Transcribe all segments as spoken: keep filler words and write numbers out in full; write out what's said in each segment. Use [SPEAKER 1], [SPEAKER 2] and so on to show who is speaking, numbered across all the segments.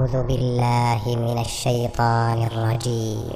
[SPEAKER 1] أعوذ بالله من الشيطان الرجيم.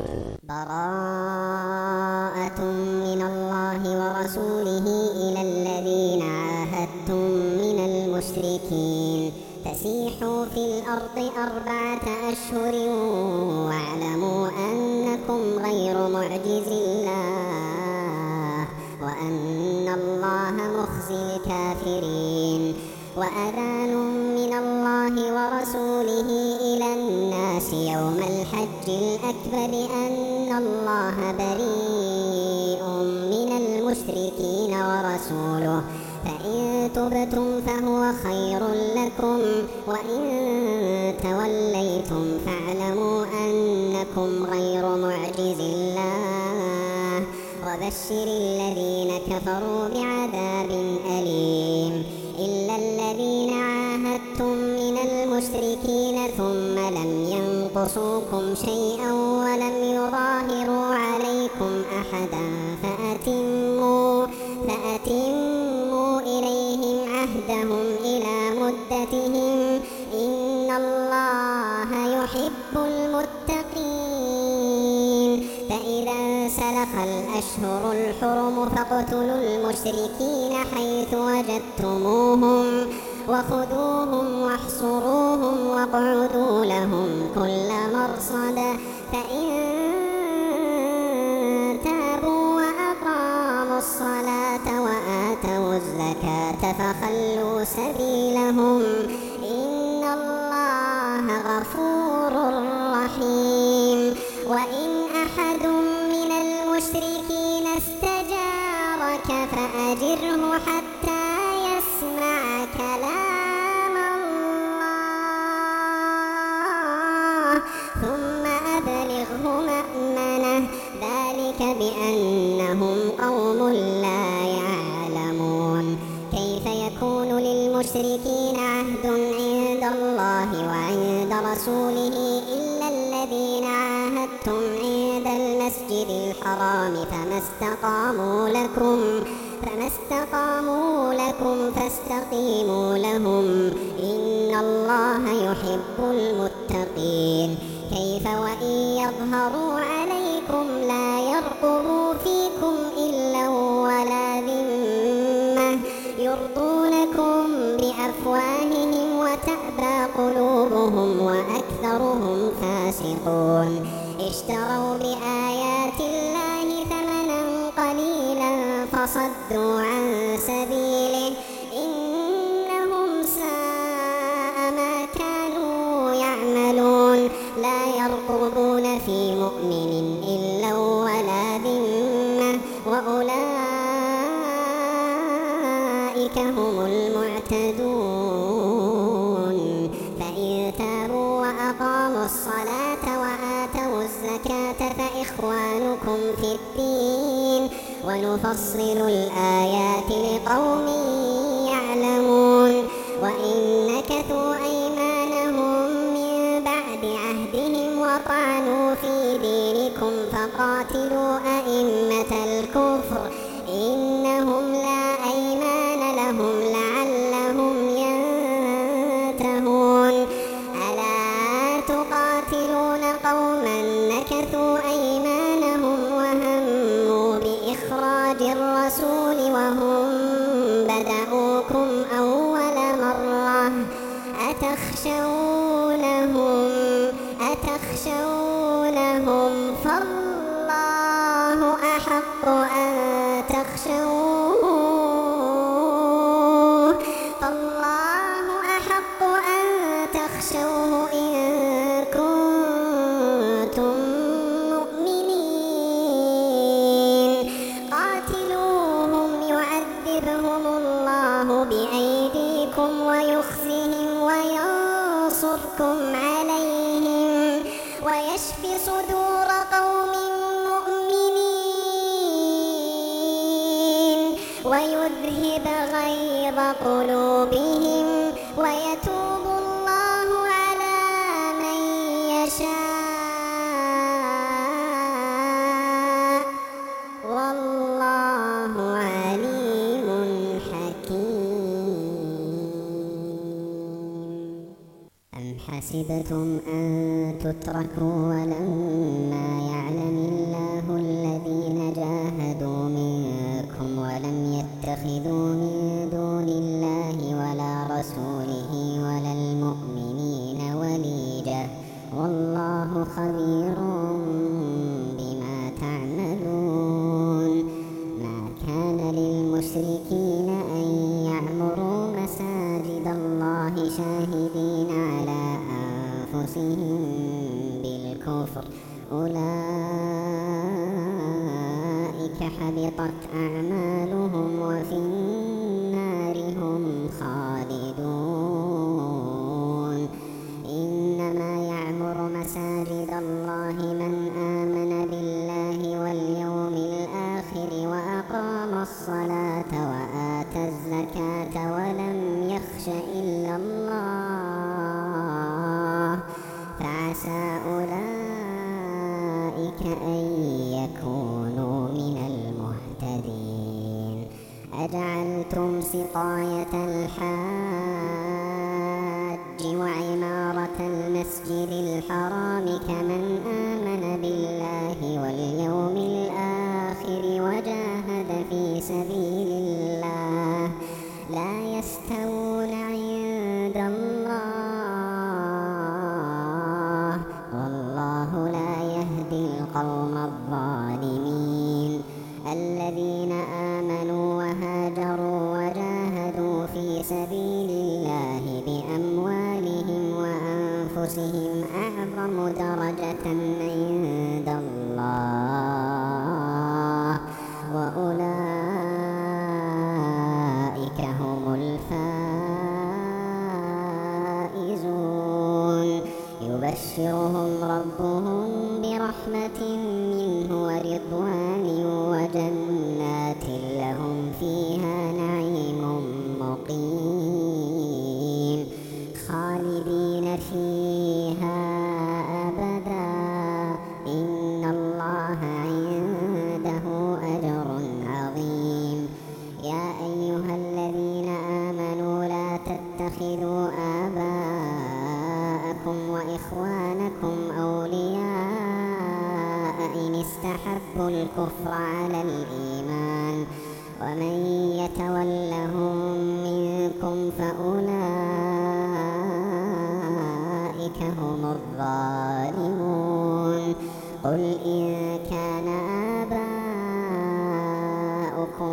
[SPEAKER 2] براءة من الله ورسوله إلى الذين عاهدتم من المشركين فسيحوا في الأرض أربعة أشهر واعلموا أنكم غير معجز الله وأن الله مخزي الكافرين. وأذان من الله ورسوله إلى الناس يوم الحج الأكبر أن الله بريء من المشركين ورسوله فإن تبتم فهو خير لكم وإن توليتم فاعلموا أنكم غير معجز الله وبشر الذين كفروا بعذاب أليم. إلا الذين عاهدتم من المشركين ثم لم ينقصوكم شيئا ولم يظاهروا عليكم أحدا فأتموا, فأتموا إليهم عهدهم إلى مدتهم إن الله يحب المتقين. فإذا سلخ الأشهر الحرم فاقتلوا المشركين حيث وجدتموهم وخذوهم واحصروهم واقعدوا لهم كل مرصد فإن تابوا وأقاموا الصلاة وآتوا الزكاة فخلوا سبيلهم إن الله غفور رحيم. وإن أحد من المشركين استجارك فأجره حتى يسمع كلام الله ثم أبلغه مأمنه ذلك بأنهم قوم لا يعلمون. كيف يكون للمشركين عهد عند الله وعند رسوله إلا الذين عاهدتم عند المسجد الحرام فما استقاموا لكم فما استقاموا لكم فاستقيموا لهم إن الله يحب المتقين. كيف وإن يظهروا عليكم لا يرقبوا فيكم إلا ولا ذمة يرضونكم بأفواههم وتأبى قلوبهم وأكثرهم فاسقون. اشتروا بآيات الله ثمنا قليلا فصدوا عن سبيله إنهم ساء ما كانوا يعملون. لا يرقبون في مؤمن إلا ولا ذمة وأولئك هم المعتدون. فإن تابوا وأقاموا الصلاة وآتوا الزكاة فإخوانكم في الدين ونفصل الآيات لقوم يعلمون. وإن نكثوا أيمانهم من بعد عهدهم وطعنوا في دينكم فقاتلوا أئمة الكفر إنهم لا أيمان لهم لعلهم ينتهون. ألا تقاتلون قوما نكثوا أيمانهم وهموا بإخراج الرسول وهم بدأوكم أول مرة أتخشونهم أتخشونهم فالله أحق أن تخشوه فالله أحق أن تخشوه إن كنتم مؤمنين. قاتلوهم يعذبهم الله بأيديكم ويخزهم وينصركم عليهم ويشف صدور قوم مؤمنين ويذهب غيظ قلوبهم ويتوب الله على من يشاء والله عليم حكيم. أحسبتم أن تتركوا ولما يعلم الله الذين جاهدوا منكم ولم يتخذوا من دون الله ولا رسوله ولا المؤمنين وليجة والله خبير بما تعملون. ما كان للمشركين أن يعمروا مساجد الله شاهدين على أنفسهم بالكفر أولئك حبطت أعمالهم وفي النار هم خالدون. إنما يعمر مساجد الله من آمن بالله واليوم الآخر وأقام الصلاة وآتى الزكاة ولم يخش إلا الله فعسى أولئك أن يكونوا من المهتدين. أجعلتم سقاية الحاج وعمارة المسجد الحرام كمن آمن بالله واليوم الآخر وجاهد في سبيل الله لا يستوون عند الله والله لا يهدي القوم الظالمين. الذين آمنوا وهاجروا وجاهدوا في سبيل الله بأموالهم وأنفسهم أعظم درجة عند الله وأولئك هم الفائزون. يبشرهم ربهم برحمة منه ورضوان وجنات لهم فيها نعيم مقيم خالدين فيها أبدا إن الله عنده أجر عظيم. يا أيها الذين آمنوا لا تتخذوا آباءكم وإخوانكم أولياء إن استحبوا الكفر على الإيمان ومن يتولهم منكم فأولئك هم الظالمون. قل إن كان آباؤكم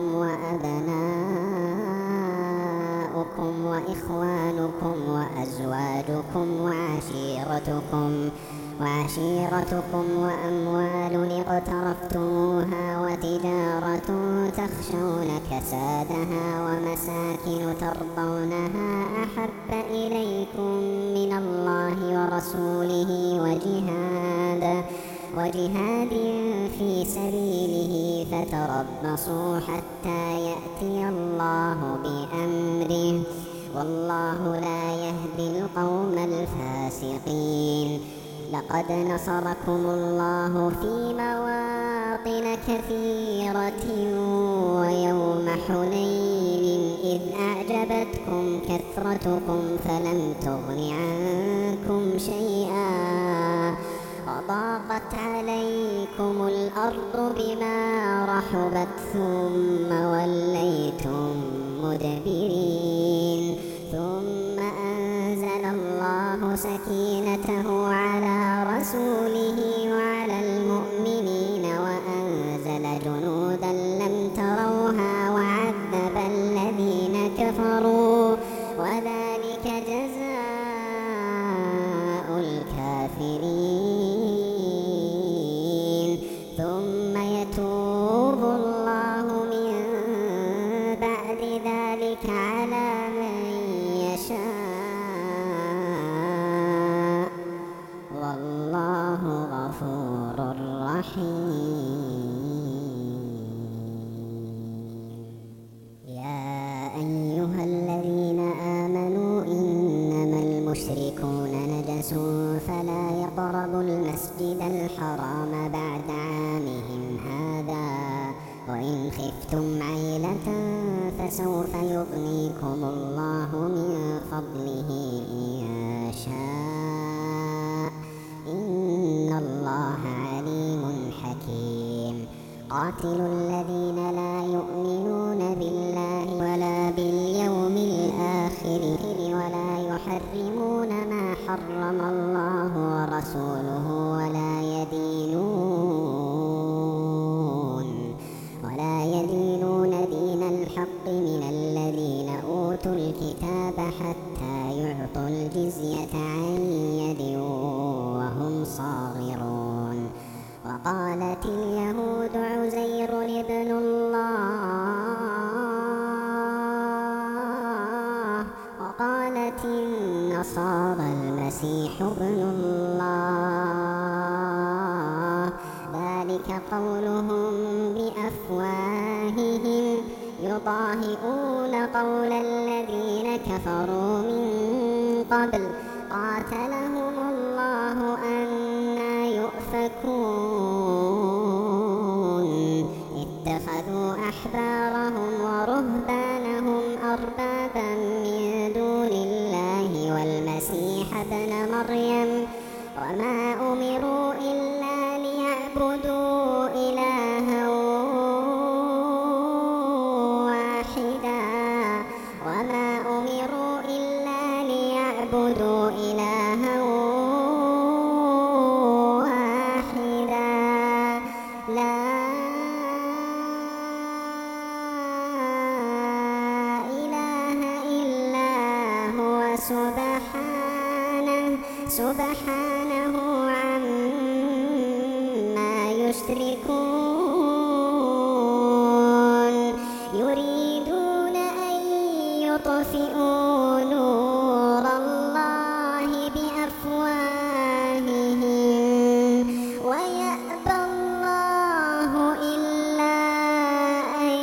[SPEAKER 2] وأبناؤكم وإخوانكم وأزواجكم وعشيرتكم وعشيرتكم وأموال اقترفتموها وتجارة تخشون كسادها ومساكن ترضونها أحب إليكم من الله ورسوله وجهاد وجهاد في سبيله فتربصوا حتى يأتي الله بأمره والله لا يهدي القوم الفاسقين. لقد نصركم الله في مواطن كثيرة ويوم حنين إذ أعجبتكم كثرتكم فلم تغن عنكم شيئا وضاقت عليكم الأرض بما رحبت ثم وليتم مدبرين. ثم أنزل الله سكينته على رسوله وعلى المؤمنين وأنزل جنودا لم تروها وعذب الذين كفروا وذلك جزاء الكافرين. ثم يتوب الله من بعد ذلك على من يشاء والله غفور رحيم. يا أيها الذين آمنوا إنما المشركون نجس فلا يقربوا المسجد الحرام بعد عامهم هذا وإن خفتم عيلة فسوف يغنيكم الله من فضله إن شاء قاتلوا الذين لا يؤمنون بالله ولا باليوم الآخر ولا يحرمون ما حرم الله ورسوله ولا يدينون ولا يدينون دين الحق من الذين أوتوا الكتاب حتى يعطوا الجزية عن يد وهم صاغرون. وقالت اليهود عزير ابن الله وقالت النصارى المسيح ابن الله ذلك قولهم بأفواههم يضاهئون قول الذين كفروا من قبل قاتلهم الله أنى يؤفكون. اتخذوا أحبارهم ورهبانهم أربابا من دون الله والمسيح ابن مريم وما أمروا إلا ليعبدوا إلها واحدا وما أمروا إلا ليعبدوا إلها واحدا لا إله إلا هو سبحانه سبحانه عما يشركون. يريدون أن يطفئوا نور الله بأفواههم ويأبى الله إلا أن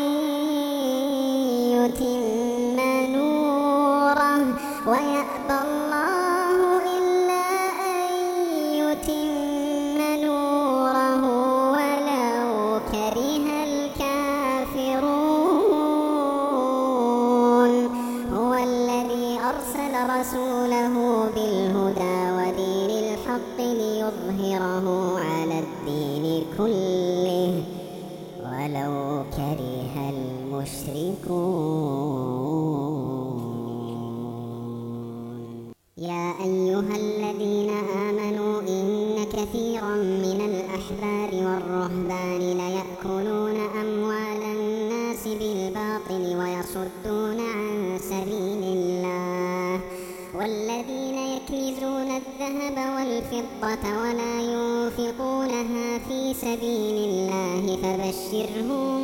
[SPEAKER 2] يتم نوره ويأبى الله إلا أن يتم نوره ولو كره الكافرون. هو الذي أرسل رسوله بالهدى ودين الحق ليظهره على الدين كله ولو كره المشركون. يا أيها الذين آمنوا إن كثيرا من الأحبار والرهبان ليأكلون أموال الناس بالباطل ويصدون عن سبيل الله والذين يكنزون الذهب والفضة ولا ينفقونها في سبيل الله فبشرهم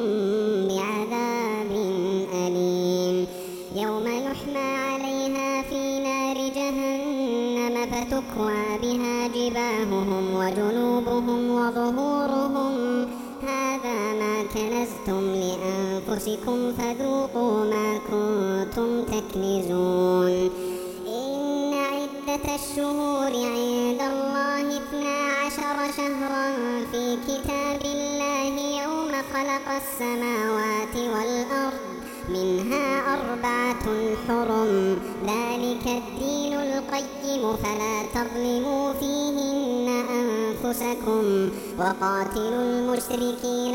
[SPEAKER 2] بعذاب أليم. يوم يحمى عليها في نار جهنم فتكوى بها جباههم وجنوبهم وظهورهم هذا ما كنزتم لأنفسكم فذوقوا ما كنتم تكنزون. إن عدة الشهور عند الله اثنا عشر شهرا في كتاب الله يوم خلق السماوات والأرض منها أربعة حرم ذلك الدين القيم فلا تظلموا فيهن أنفسكم وقاتلوا المشركين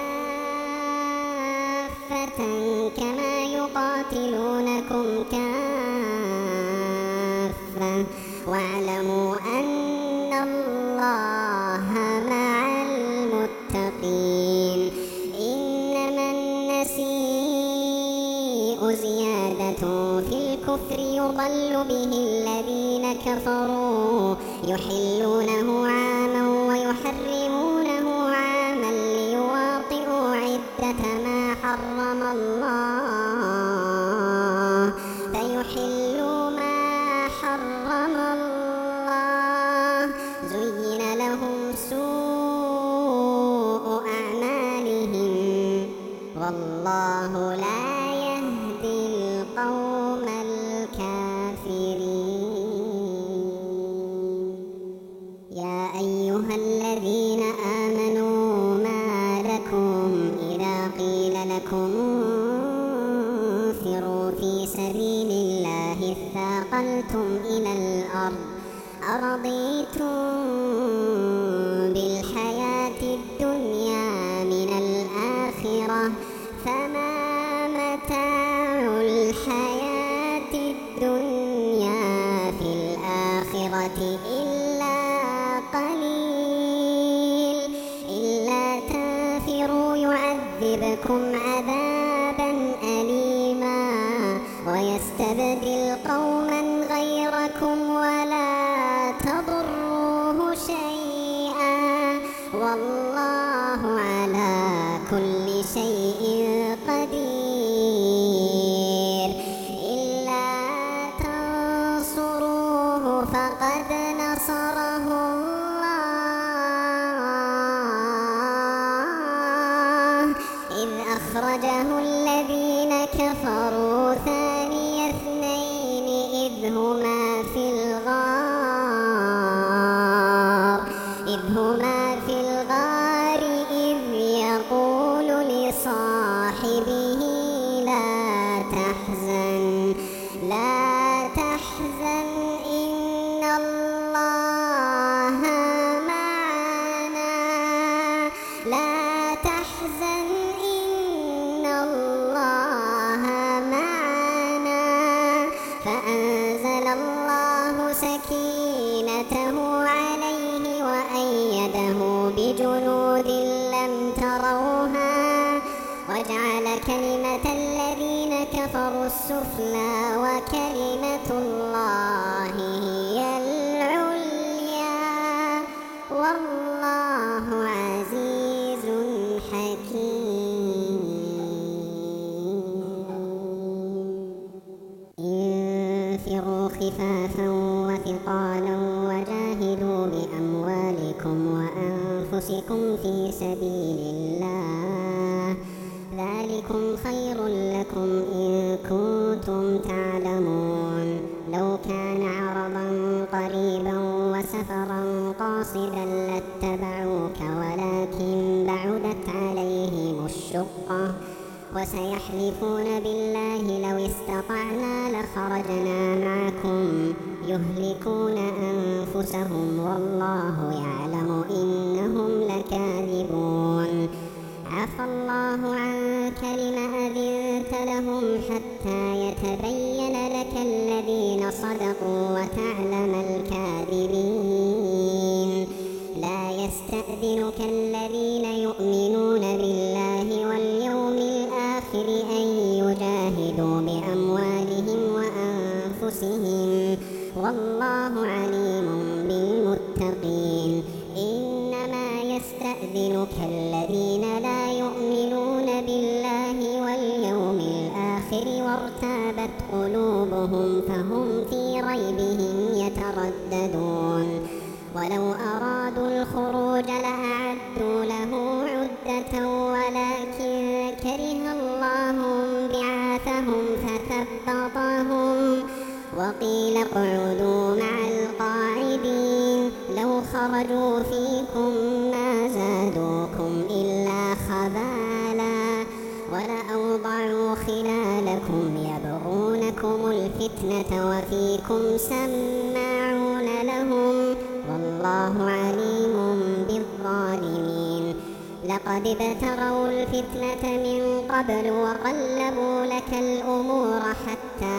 [SPEAKER 2] كافة كما يقاتلونكم كافة واعلموا أن الله مع المتقين. إنما النسيء زيادة في الكفر يضل به الذين كفروا يحلونه عاما ويحرمونه عاما ليواطئوا عدة ما حرم الله فيحلوا ما حرم الله. زين لهم سوء أعمالهم والله لا يهدي القوم الكافرين. يا أيها الذين آمنوا ما لكم إذا قيل لكم انفروا في سبيل الله اثاقلتم إلى الأرض أرضيتم بالحياة الدنيا من الآخرة إلا قليل إلا تنفروا يعذبكم عذابا أليما ويستبدل قوما غيركم ولا تضروه شيئا والله على كل شيء قدير إلا تنصروه فقد نصره الله إذ أخرجه الذين كفروا ثاني اثنين إذ هما في الغار إذ هما في الغار إذ يقول لصاحبه لا تحزن لا تحزن إن الله معنا لا تحزن إن الله معنا فأنزل الله سكينته عليه وأيده بجنود لم تروها وجعل كلمة الذين كفروا السفلى وكلمة الله هي العليا والله عزيز حكيم انفروا خفافا وثقالا وجاهدوا بأموالكم وأنفسكم في سبيل الله ذلكم خير لكم إن كنتم تعلمون لو كان عرضا قريبا وسفرا قاصدا لاتبعوك ولكن بعدت عليهم الشقة وسيحلفون بالله لو استطعنا لخرجنا معكم يهلكون أنفسهم والله يعلم إنهم لكاذبون عفى الله عنك لم أذنت لهم حتى يتبين لك الذين صدقوا وتعلم الكاذبين لا يستأذنك الذين يؤمنون بالله واليوم الآخر أن يجاهدوا بأموالهم وأنفسهم والله عليم بالمتقين إنما يستأذنك الذين لا يؤمنون بالله واليوم الآخر وارتابت قلوبهم فهم في ريبهم يترددون ولو أرادوا الخروج لأعدوا له عدة ولكن كره الله بعاثهم فثبطهم وقيل اقعدوا مع القاعدين لو خرجوا فيكم ما زادوكم إلا خبالا ولأوضعوا خلالكم يبغونكم الفتنة وفيكم سماعون لهم والله عليم بالظالمين لقد ابتغوا الفتنة من قبل وقلبوا لك الأمور حتى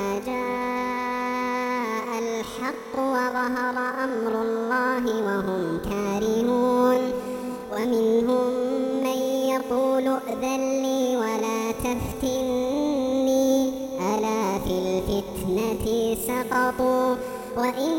[SPEAKER 2] جاء الحق وظهر أمر الله وهم كارهون ومنهم من يقول ائذن لي ولا تفتني ألا في الفتنة سقطوا وإن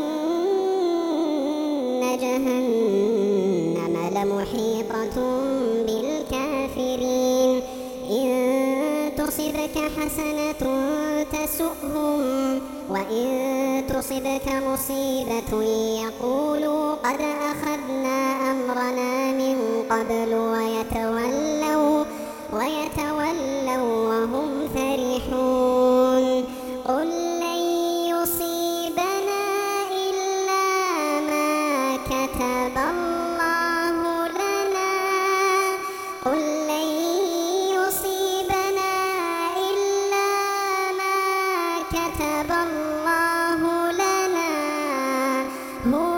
[SPEAKER 2] جهنم لمحيطة بالكافرين إن تصبك حسنة تسؤهم وإن تصبك مصيبة يقولوا قد أخذنا أمرنا من قبل ويتولوا ويتولوا وهم فرحون قل لن يصيبنا إلا ما كتب الله لنا قل لن يصيبنا إلا ما كتب الله لنا هو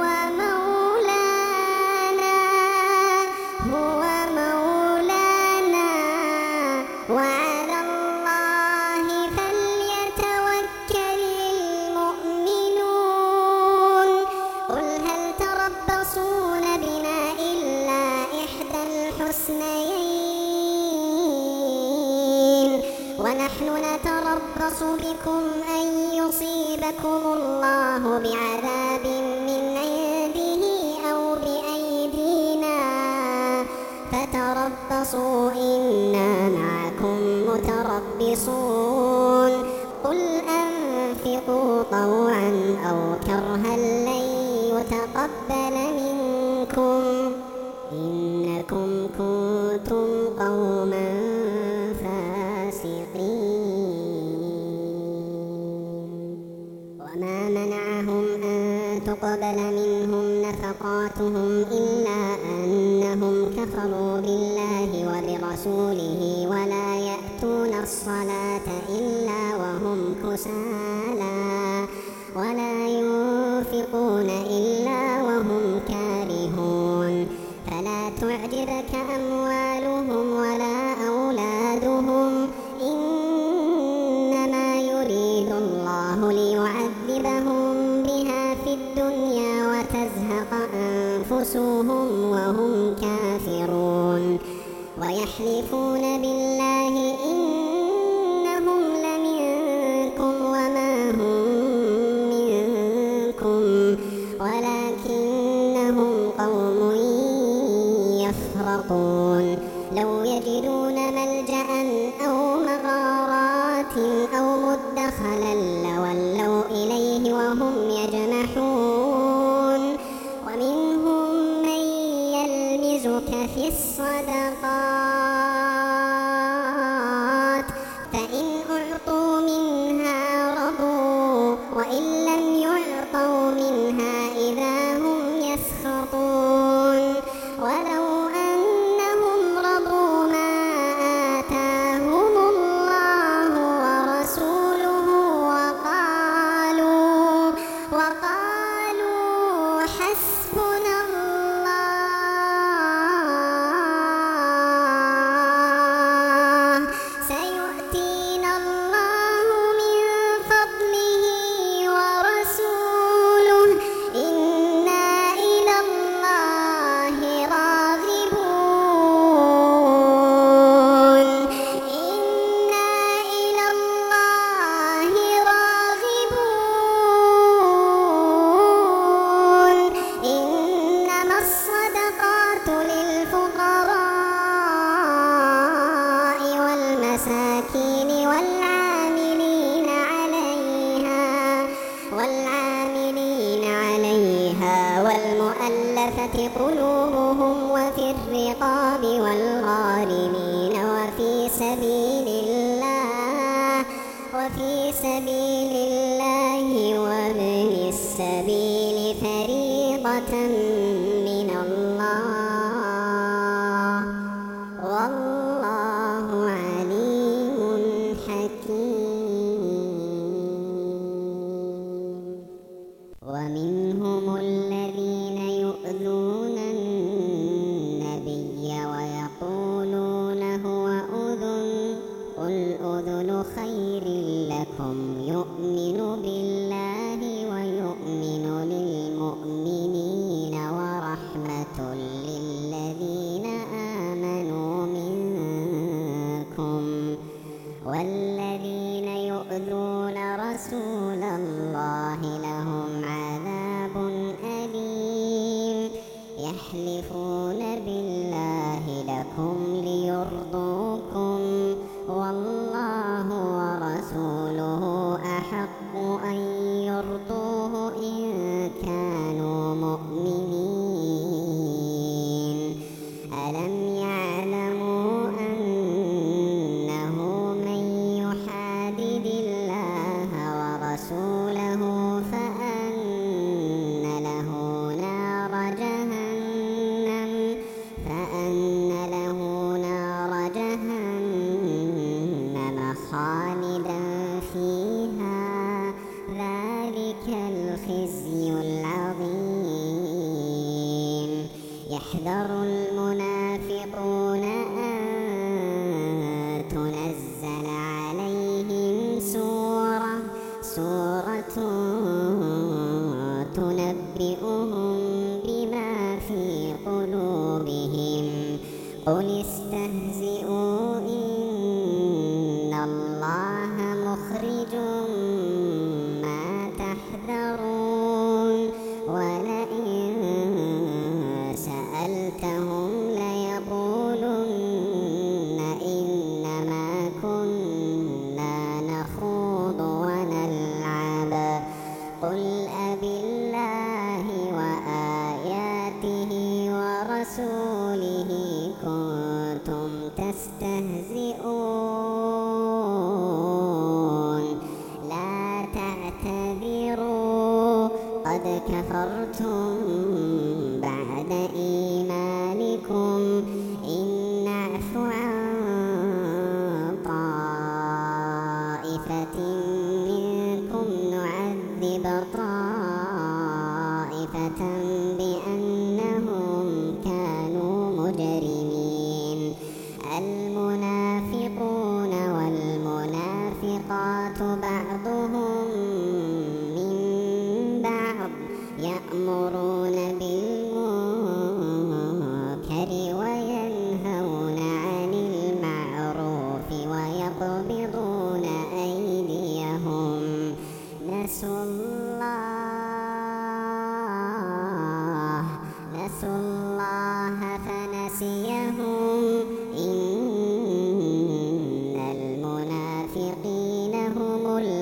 [SPEAKER 2] مولانا هو مولانا وعلى الله فليتوكل المؤمنون يتربص بكم أن يصيبكم الله بعذاب من عنده أو بأيدينا فتربصوا إنا معكم متربصون قل أنفقوا طوعا أو كرها لن يتقبل منكم إنكم كنتم قوما وما منعهم أن تقبل منهم نفقاتهم إلا أنهم كفروا بالله وبرسوله ولا يأتون الصلاة إلا وهم كسالى ولا ينفقون إلا وهم كارهون فلا تعجبك أموالهم ولا أولادهم إنما يريد الله ليعذبهم بها في الدنيا وتزهق أنفسهم وهم كافرون ويحلفون بالله إنهم لمنكم وما هم منكم ولكنهم قوم يفرقون لو يجدون ملجأ أو مغارات أو مدخلا لولوا إليه وهم يجمحون ومنهم من يلمزك في الصدقات فإن أعطوا منها رضوا وإن لم يعطوا منها إذا هم يسخطون ولو أنهم رضوا ما آتاهم الله ورسوله وقالوا وقالوا حسبنا الله سيؤتينا الله من فضله ورسوله إنا إلى الله راغبون إنا إلى الله راغبون إنما الصدقات للفقراء والمساكين والعاملين عليها والعاملين عليها والمؤلفة قلوبهم وفي الرقاب والغارمين وفي سبيل الله وفي سبيل الله وابن السبيل فريضة من الله والله عليم حكيم ومنهم الذين يؤذون النبي ويقولون هو أذن قل أذن خير لكم يؤمن بالله ويؤمن للمؤمنين ورحمة للذين آمنوا منكم والذين يؤذون رسول الله لهم عذاب أليم يحلفون بالله لكم ليرضوكم والله ورسوله أحق أن يرضوه إن كانوا مؤمنين ألم يعلموا أنه من يحادد الله ورسوله فأن له نار جهنم فأن له نار جهنم خالدا فيها ذلك الخزي العظيم يحذر المنافقون أن تنزل عليهم سورة سورة تنبئهم بما في قلوبهم قل استهزئوا إن الله مخرج ورسوله كنتم تستهزئون لا تعتذروا قد كفرتم بعد إيمانكم إن نعف عن طائفة منكم نعذب طائفة بأنهم كانوا مجرمين المنافقون والمنافقات بعضهم من بعض يأمرون بالمنكر وينهون عن المعروف ويقبضون أيديهم نسوا الله نسوا الله فنسيهم إن المنافقين هم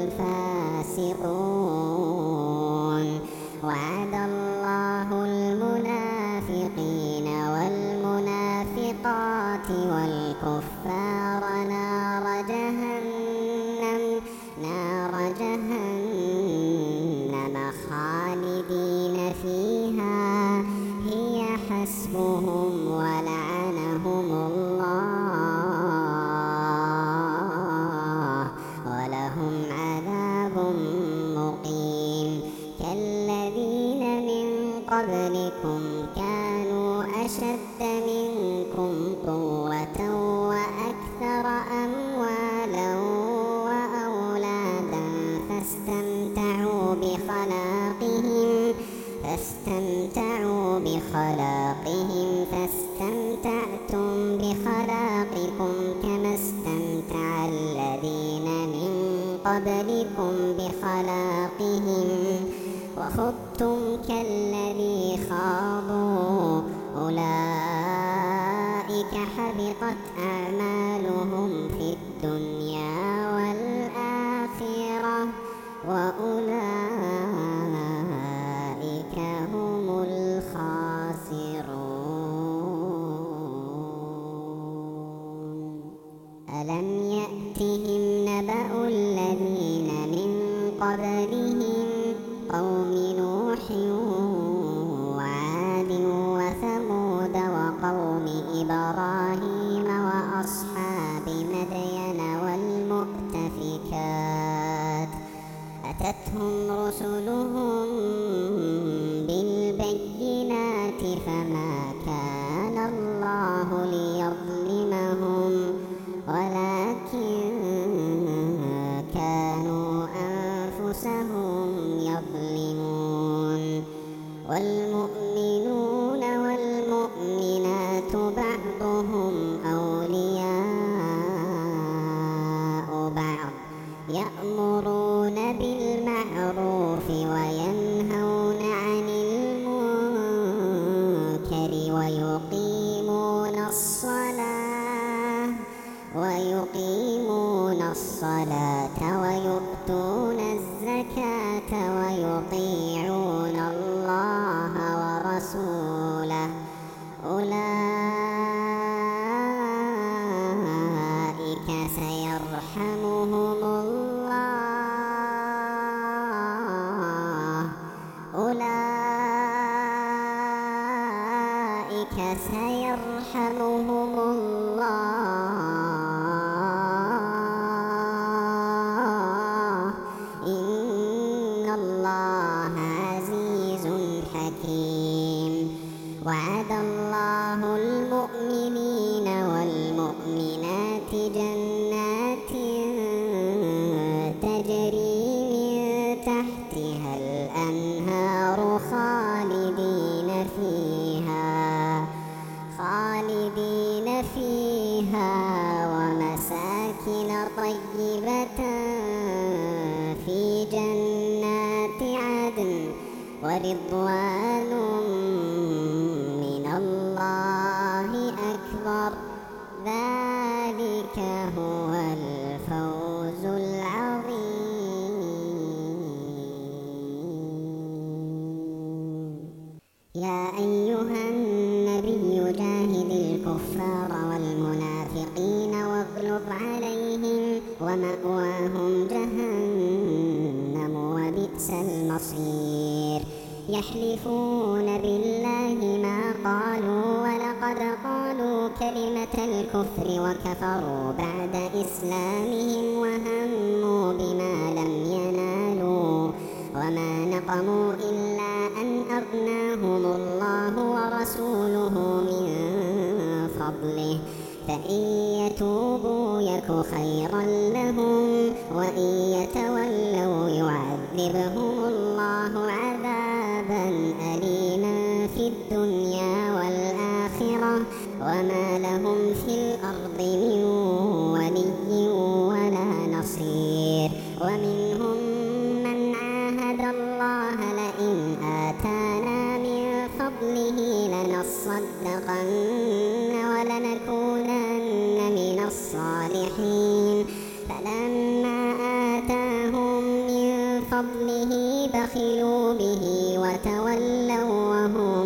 [SPEAKER 2] الفاسقون وعد الله المنافقين والمنافقات والكفار نار جهنم نار جهنم خالدين فيها هي حسبهم ولعنهم الله ولهم عذاب مقيم كالذين من قبلكم كانوا أشد منكم قوة وأكثر أموالا وأولادا فاستمتعوا بخلاقهم فاستمتعوا بخلاقهم فاستمتعتم بخلاقكم كما استمتع الذين من قبلكم بخلاقهم وخضتم كالذي خاضوا أولئك حبطت أعمالهم في الدنيا والآخرة وأولئك هم الخاسرون ألم يأتهم نبأ الذين من قبلهم قوم نوح وعاد وثمود وقوم إبراهيم وأصحاب مدين والمؤتفكات أتتهم رسلهم بالبينات فما كان الله ليظلمهم ولكن كانوا أنفسهم يظلمون والمؤمنون والمؤمنات بعضهم أولياء بعض يأمرون بالمعروف وينهون عن المنكر ويقيمون الصلاة ويقيمون الصلاة ويؤتون الزكاة ويطيعون الله ورسوله أولئك سيرحمهم الله أولئك سيرحمهم الله إن الله عزيز حكيم وعد الله المؤمنين والمؤمنات جنات تجري من تحتها الأنهار خالدين فيها خالدين فيها ومساكن طيبة في جنات عدن ورضوان من الله أكبر ذلك هو الفوز العظيم يا أيها النبي الكفار والمنافقين واغلظ عليهم ومأواهم جهنم وبئس المصير. يحلفون بالله ما قالوا ولقد قالوا كلمة الكفر وكفروا بعد إسلامهم وهموا بما لم ينالوا وما نقموا إلا أن أغناهم الله ورسوله من فضله فإن يتوبوا يك خيرا لهم وإن يتولوا يعذبهم الله عذابا أليما في الدنيا والآخرة وما لهم في الأرض من ولي ولا نصير. ومنهم من عاهد الله لئن آتانا من فضله لنصدقن ولنكونن من الصالحين فلما آتاهم من فضله بخلوا به وتولوا وهم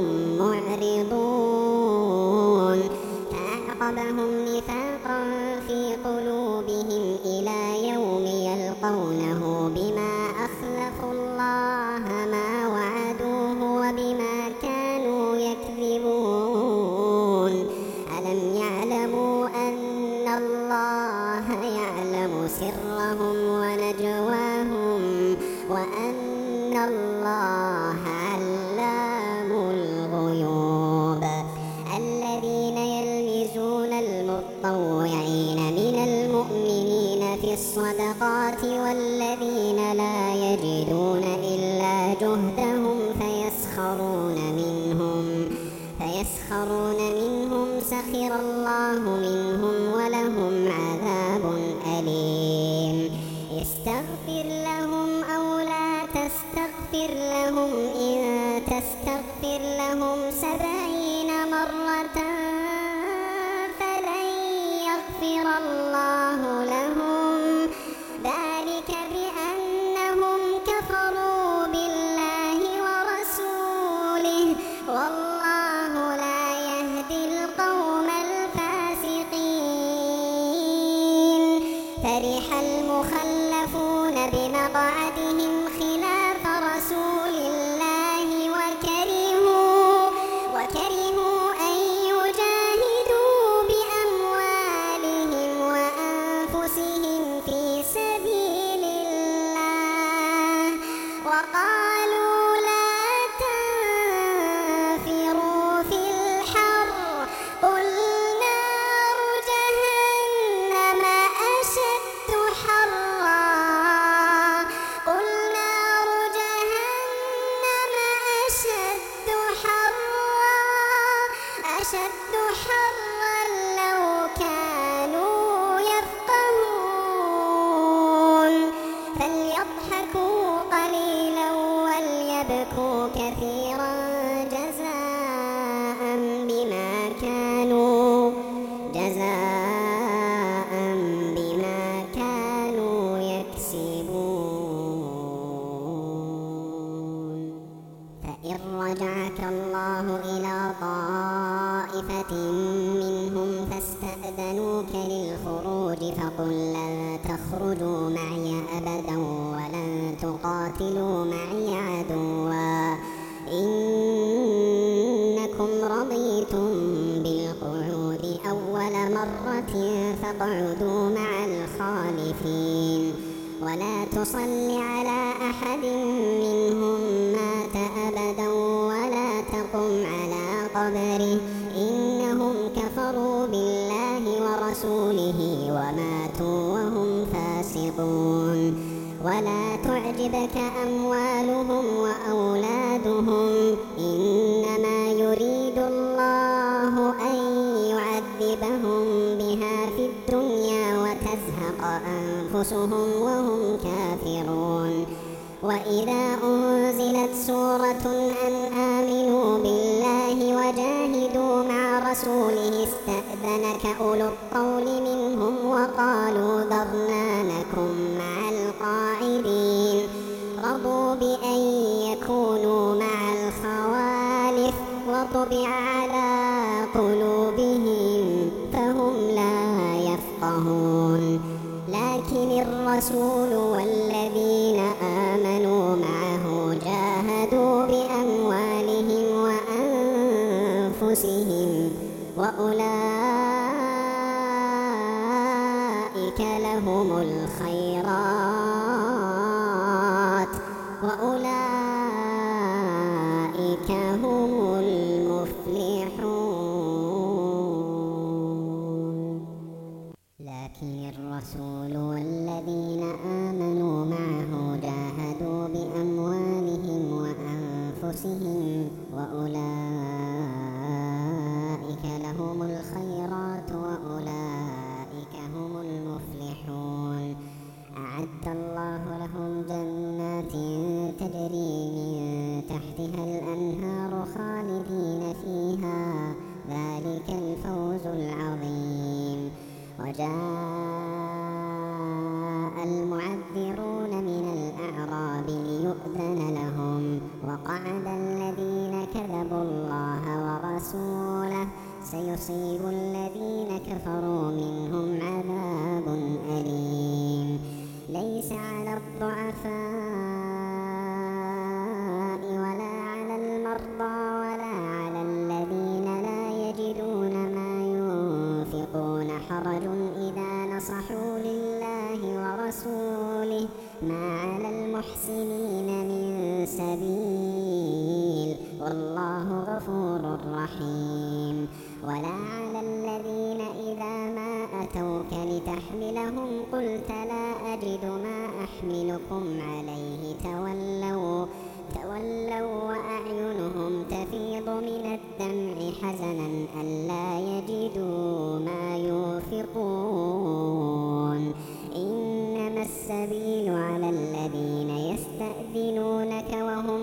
[SPEAKER 2] معرضون فأعقبهم نفاقا في قلوبهم إلى يوم يلقونه بما أخلفوا الله ما وعدوه وبما كانوا يكذبون. ألم يعلموا أن الله يعلم سرهم ونجواهم وأن الله علام الغيوب. الذين يلمزون المطوعين من المؤمنين في الصدقات والذين لا يجدون إلا جهدهم فيسخرون منهم فيسخرون منهم سخر الله منهم ولهم عذاب أليم. استغفر لهم أو لا تستغفر لهم إن تستغفر لهم سبعين مرة فلن يغفر الله لهم ذلك بأنهم كفروا بالله ورسوله والله لا يهدي القوم الفاسقين. فرح المخلفون بمقعدهم خلاف رسول الله وكرهوا وكرهوا أن يجاهدوا بأموالهم وأنفسهم في سبيل الله وقالوا لا تنفروا في الحر قل نار جهنم أشد حرا قل نار جهنم أشد حرا أشد حرا لو كانوا يفقهون. فليضحكوا قليلا وليبكوا كثيرا جزاء بما كانوا جزاء بما كانوا يكسبون. فإن رجعك الله إلى طائفة منهم فاستأذنوك للخروج فقل لن تخرجوا معي أبدا ولن تقاتلوا معي عدوا إنكم رضيتم بالقعود أول مرة فاقعدوا مع الخالفين ولا تصل على أحد منهم مات أبدا ولا تقم على قبره إنهم كفروا بالله ورسوله وماتوا وهم فاسقون. ولا تعجبك أموالهم وأولادهم إنما يريد الله أن يعذبهم بها في الدنيا وتزهق أنفسهم وهم كافرون. وإذا أنزلت سورة أن آمنوا بالله وجاهدوا مع رسوله استأذنك أولو الطول منهم وقالوا ذرنا نكن مع القاعدين رضوا بأن يكونوا مع الخوالف وطبع على قلوبهم الرسول والذين آمنوا معه جاهدوا بأموالهم وأنفسهم وأولئك لهم الخيرات وأولئك هم المفلحون. لكن الرسول والذين آمنوا معه جاهدوا بأموالهم وأنفسهم وأولئك لهم الخيرات وأولئك هم المفلحون. أعد الله لهم جنات تجري من تحتها الأنهار خالدين فيها، ذلك الفوز العظيم. وجاء المعذرون من الأعراب ليؤذن لهم، وقعد الذين كذبوا الله ورسوله، سيصيب الذين كفروا منهم عذاب أليم. ليس على الضعفاء ولا على المرضى ولا على الذين لا يجدون ما ينفقون حرج إذا نصحوا لله ورسوله، ما على المحسنين من سبيل، والله غفور رحيم. ولا على الذين إذا ما أتوك لتحملهم قلت لا أجد ما أحملكم عليه تولوا تولوا وأعينهم تفيض من الدمع حزنا ألا يجدوا ما ينفقون. إنما السبيل على الذين يستأذنونك وهم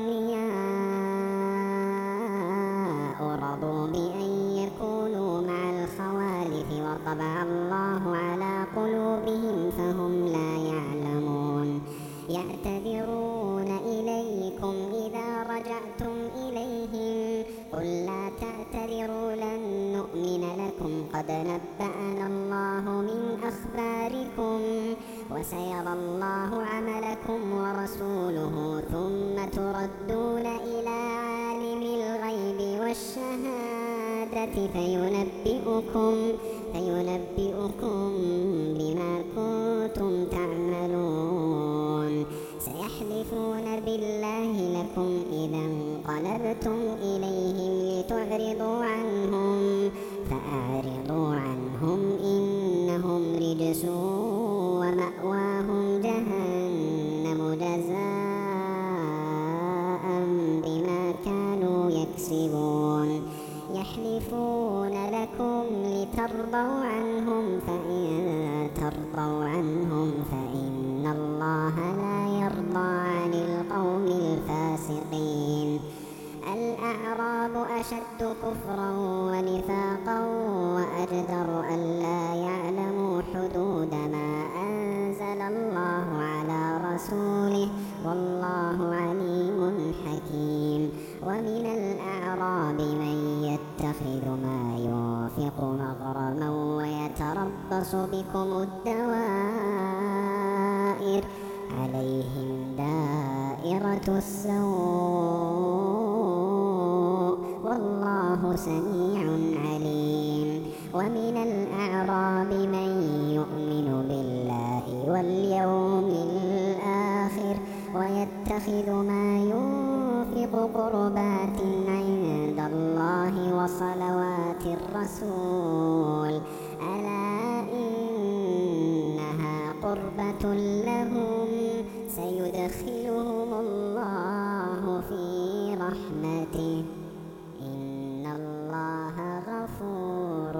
[SPEAKER 2] أغنياء رضوا بأن يكونوا مع الخوالف وطبع الله على قلوبهم فهم لا يعلمون. يعتذرون إليكم إذا رجعتم إليهم قل لا تعتذروا لن نؤمن لكم قد نبأنا الله من أخباركم وسيرى الله عملكم ورسوله ثم تردون إلى عالم الغيب والشهادة فينبئكم فينبئكم بما كنتم تعملون. سيحلفون بالله لكم إذا انقلبتم إليهم لتعرضوا عنهم فأعرضوا عنهم إنهم رجس ومأواهم جهنم جزاء بما كانوا يكسبون. يحلفون لكم لترضوا عنهم فإن ترضوا عنهم فإن الله لا يرضى عن القوم الفاسقين. الأعراب أشد كفرا ونفاقا وأجدر ألا يعلموا حدود ما أنزل الله على رسوله والله عليم حكيم. ومن الأعراب من يتخذ ما ينفق مغرما ويتربص بكم الدوائر عليهم دائرة السوء والله سميع عليم. ومن الأعراب من يؤمن بالله واليوم الآخر ويتخذ ما ينفق قربات عند الله وصلوات الرسول ألا إنها قربة لهم سيدخلهم الله في رحمته إن الله غفور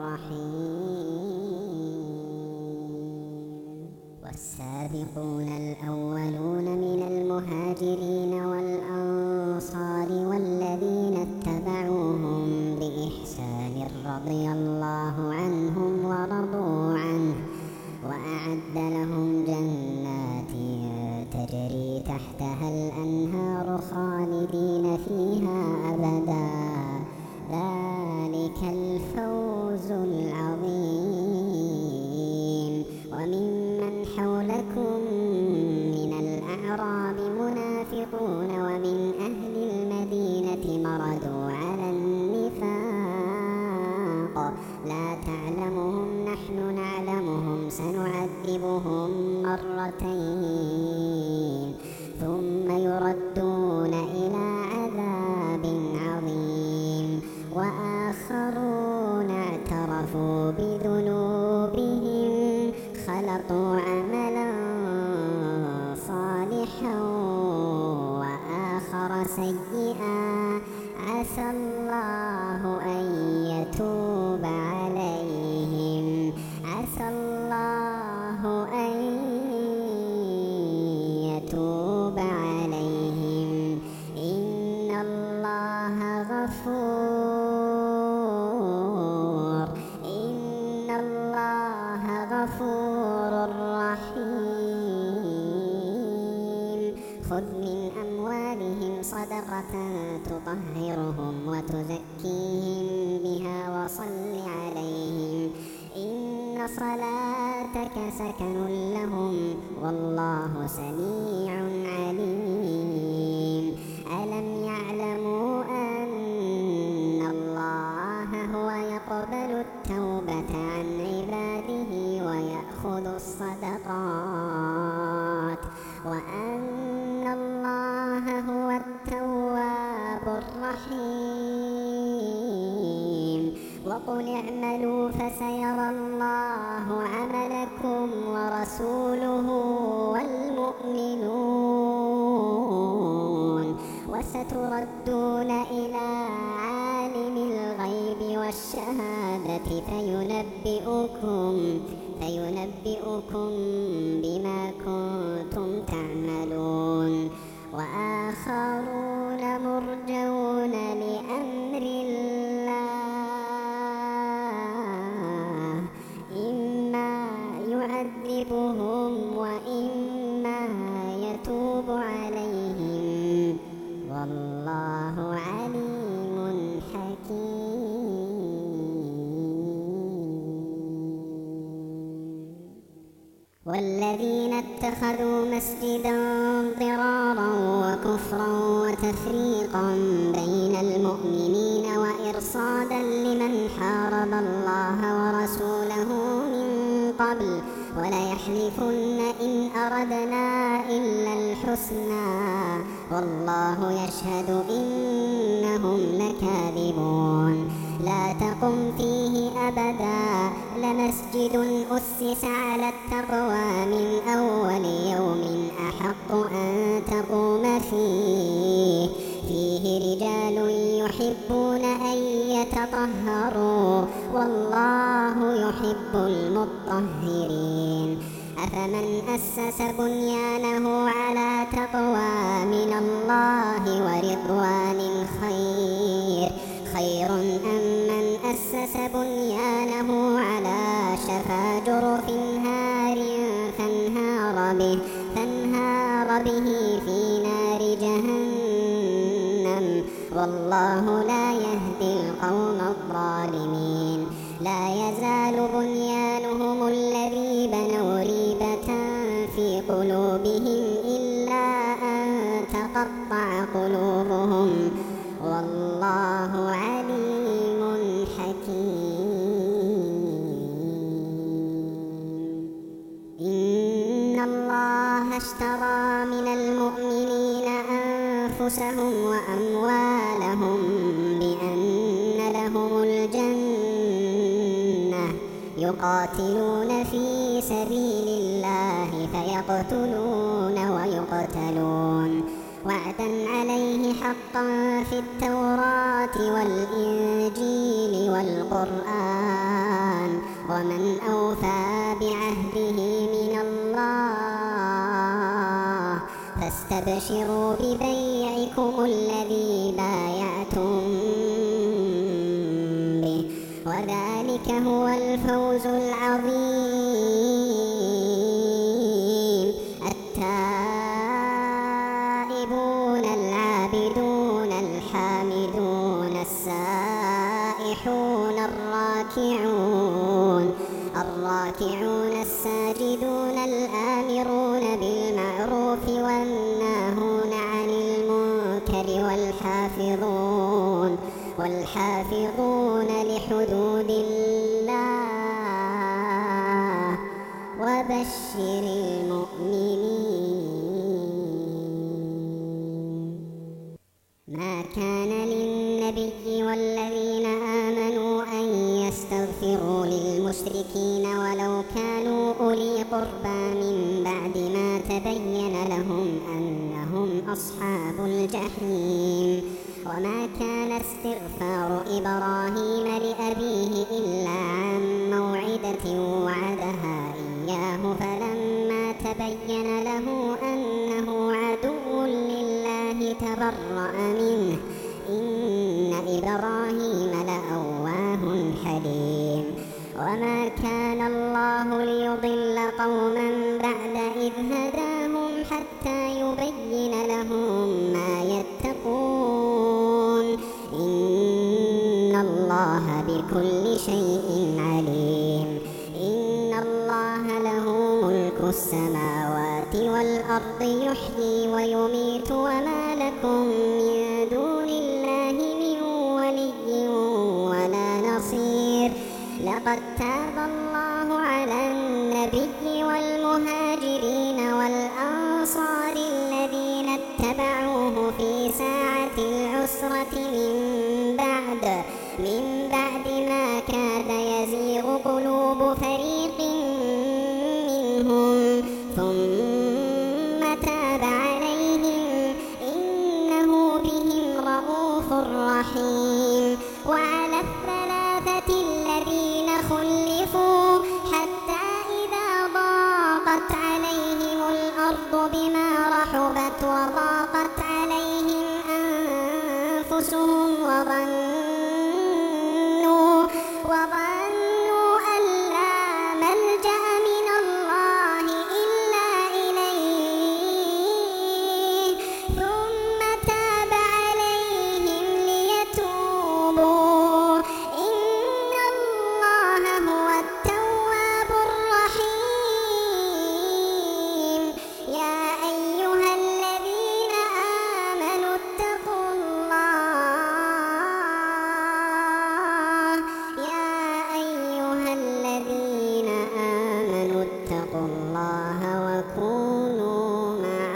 [SPEAKER 2] رحيم. والسابقون الأولون من المهاجرين والأنصار والذين اتبعوهم بإحسان رضي الله يعذبهم مرتين ثم يردون إلى عذاب عظيم. وآخرون اعترفوا بذنوبهم خلطوا عملا صالحا وآخر سيئا عسى الله أن يتوب عليهم عسى الله أن يتوب عليهم إن الله غفور إن الله غفور رحيم. خذ من أموالهم صدقة تطهرهم وتزكيهم بها وصل عليهم إن صلاتك سكن لهم والله سميع عليم. ألم يعلموا أن الله هو يقبل التوبة عن عباده ويأخذ الصدقات وأن الله هو التواب الرحيم. وقل اعملوا فسيرى الله عملكم ورسوله والمؤمنون وستردون إلى عالم الغيب والشهادة فينبئكم فينبئكم بما كنتم تعملون. وآخرون مرجون لأمر الله إما يعذبهم وإما يتوب عليهم والله عليم حكيم. والذين اتخذوا مسجدا ضرارا وكفرا وتفريقا بين المؤمنين وإرصادا لمن حارب الله ورسوله من قبل وليحلفن إن أردنا إلا الحسنى والله يشهد إنهم لكاذبون. لا تقم فيه أبدا لمسجد أسس على التقوى من أول يوم أحق أن تقوم فيه فيه رجال يحبون أن يتطهروا والله يحب المطهرين. أفمن أسس بنيانه على تقوى من الله ورضوان خير خير أم من أسس بنيانه على شفا جرف هار فانهار به, فانهار به في نار جهنم والله لا يهدي القوم الظالمين. لا يزال بنيانهم الذي بنوا ريبة في قلوبهم إلا أن تقطع قلوبهم والله عليم حكيم. إن الله اشترى من المؤمنين أنفسهم وأموالهم بأن لهم الجنة يقاتلون في سبيل الله فيقتلون ويقتلون وعدا عليه حقا في التوراة والإنجيل والقرآن ومن أوفى بعهده من الله فاستبشروا ببيعكم الذي بايعتم به وذلك هو الفوز العظيم. التائبون العابدون الحامدون السائحون الراكعون الراكعون الساجدون الآمرون بالمعروف والناهون عن المنكر والحافظون والحافظون لحدود الله وبشر المؤمنين. ما كان للنبي والذين آمنوا أن يستغفروا للمشركين ولو كانوا أولي قربى من بعد ما تبين لهم أنهم أصحاب الجحيم. وما كان استغفار إبراهيم لأبيه إلا عن موعدة وعدها إياه فلما تبين له أنه عدو لله تبرأ منه إن إبراهيم لأواه حليم. وما كان الله ليضل قوما بعد إذ هداهم حتى يبين لهم ما يتقون إن الله بكل شيء عليم. إن الله له ملك السماوات والأرض يحيي ويميت وما لكم من دون الله من ولي ولا نصير. لقد تاب الله على النبي والمهاجرين والأنصار الذين اتبعوه في ساعة العسرة من بعد من بعد ما كاد يزيغ قلوب فريق منهم ثم تاب عليهم إنه بهم رءوف رحيم. وعلى الثلاثة الذين خلفوا حتى إذا ضاقت عليهم الأرض بما رحبت وضاقت عليهم أنفسهم وظنوا وظنوا أن لا ملجأ من الله إلا إليه ثم تاب عليهم ليتوبوا إن الله هو التواب الرحيم. يا أيها الذين آمنوا اتقوا الله يا أيها الذين آمنوا اتقوا الله وكونوا مع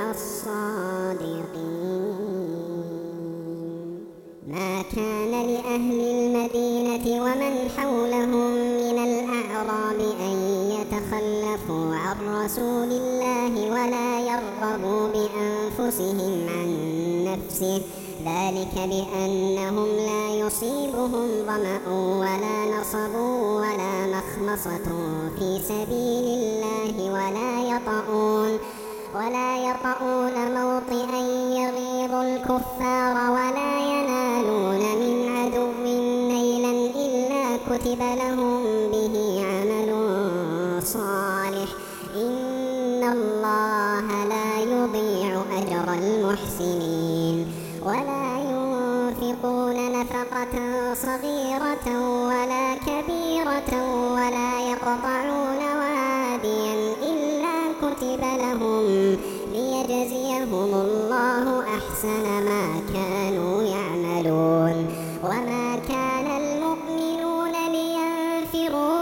[SPEAKER 2] الصادقين. ما كان لأهل المدينة ومن حولهم من الأعراب أن يتخلفوا عن رسول الله ولا يرغبوا بأنفسهم عن نفسه ذلك بأنهم لا يصيبهم ظمأ ولا نصب ولا مخمصة في سبيل الله ولا يطؤون ولا يطؤون موطئا يغيظ الكفار ولا ينالون من عدو نيلا إلا كتب لهم به عمل صالح إن الله لا يضيع أجر المحسنين. ولا ينفقون نفقة صغيرة ولا كبيرة ولا يقطعون واديا إلا كتب لهم ليجزيهم الله أحسن ما كانوا يعملون. وما كان المؤمنون لينفروا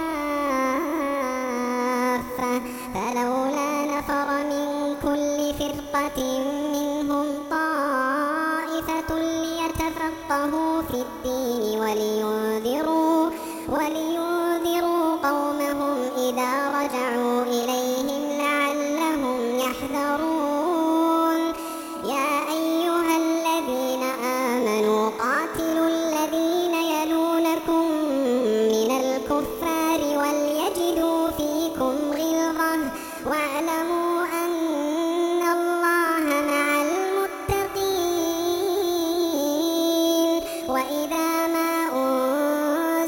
[SPEAKER 2] كافة فلولا نفر من كل فرقة منهم طائفة ليتفقهوا في الدين ولينذروا ولينذروا قومهم إذا رجعوا إليهم لعلهم يحذرون. يا أيها الذين آمنوا قاتلوا الذين يلونكم من الكفار وليجدوا فيكم غلظة واعلموا أن الله مع المتقين. وإذا ما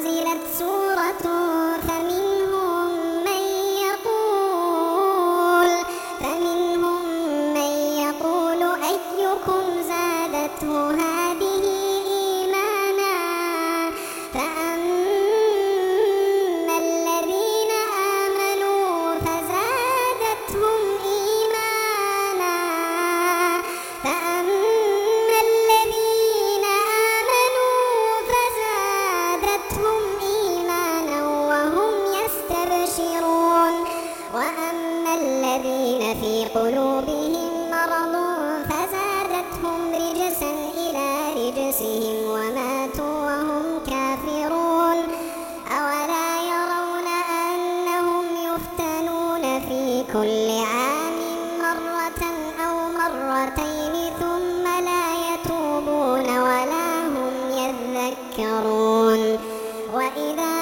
[SPEAKER 2] يتذكرون وإذا